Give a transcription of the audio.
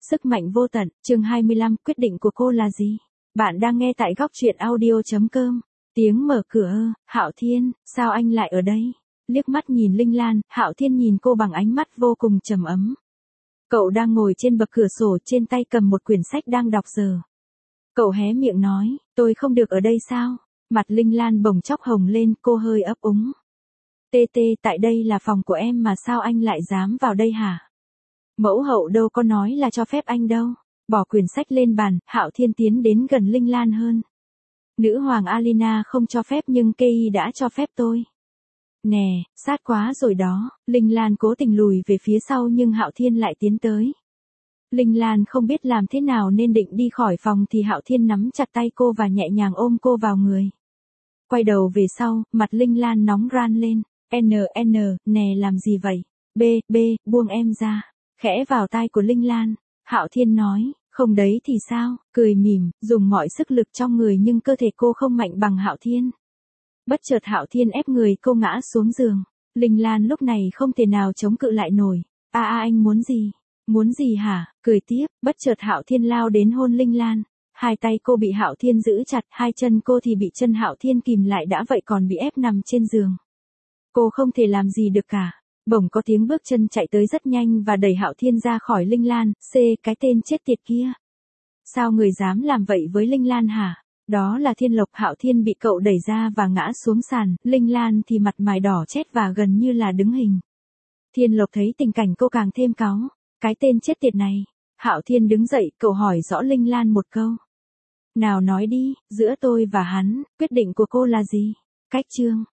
Sức mạnh vô tận, chương 25, quyết định của cô là gì? Bạn đang nghe tại góc truyện audio.com. Tiếng mở cửa, Hạo Thiên, sao anh lại ở đây? Liếc mắt nhìn Linh Lan, Hạo Thiên nhìn cô bằng ánh mắt vô cùng trầm ấm. Cậu đang ngồi trên bậc cửa sổ, trên tay cầm một quyển sách đang đọc giờ. Cậu hé miệng nói, tôi không được ở đây sao? Mặt Linh Lan bỗng chốc hồng lên, cô hơi ấp úng. Tê tê, tại đây là phòng của em mà sao anh lại dám vào đây hả? Mẫu hậu đâu có nói là cho phép anh đâu. Bỏ quyển sách lên bàn, Hạo Thiên tiến đến gần Linh Lan hơn. Nữ hoàng Alina không cho phép nhưng Kei đã cho phép tôi. Nè, sát quá rồi đó. Linh Lan cố tình lùi về phía sau nhưng Hạo Thiên lại tiến tới. Linh Lan không biết làm thế nào nên định đi khỏi phòng thì Hạo Thiên nắm chặt tay cô và nhẹ nhàng ôm cô vào người. Quay đầu về sau, mặt Linh Lan nóng ran lên. Nè làm gì vậy? Buông em ra. Khẽ vào tai của Linh Lan. Hạo Thiên nói, không đấy thì sao? Cười mỉm, dùng mọi sức lực trong người nhưng cơ thể cô không mạnh bằng Hạo Thiên. Bất chợt Hạo Thiên ép người cô ngã xuống giường. Linh Lan lúc này không thể nào chống cự lại nổi. Anh muốn gì? Muốn gì hả? Cười tiếp, bất chợt Hạo Thiên lao đến hôn Linh Lan. Hai tay cô bị Hạo Thiên giữ chặt, hai chân cô thì bị chân Hạo Thiên kìm lại, đã vậy còn bị ép nằm trên giường. Cô không thể làm gì được cả. Bỗng có tiếng bước chân chạy tới rất nhanh và đẩy Hạo Thiên ra khỏi Linh Lan. Cái tên chết tiệt kia. Sao người dám làm vậy với Linh Lan hả? Đó là Thiên Lộc. Hạo Thiên bị cậu đẩy ra và ngã xuống sàn. Linh Lan thì mặt mày đỏ chét và gần như là đứng hình. Thiên Lộc thấy tình cảnh cô càng thêm cáu. Cái tên chết tiệt này. Hạo Thiên đứng dậy, cậu hỏi rõ Linh Lan một câu. Nào nói đi, giữa tôi và hắn, quyết định của cô là gì? Cách chương.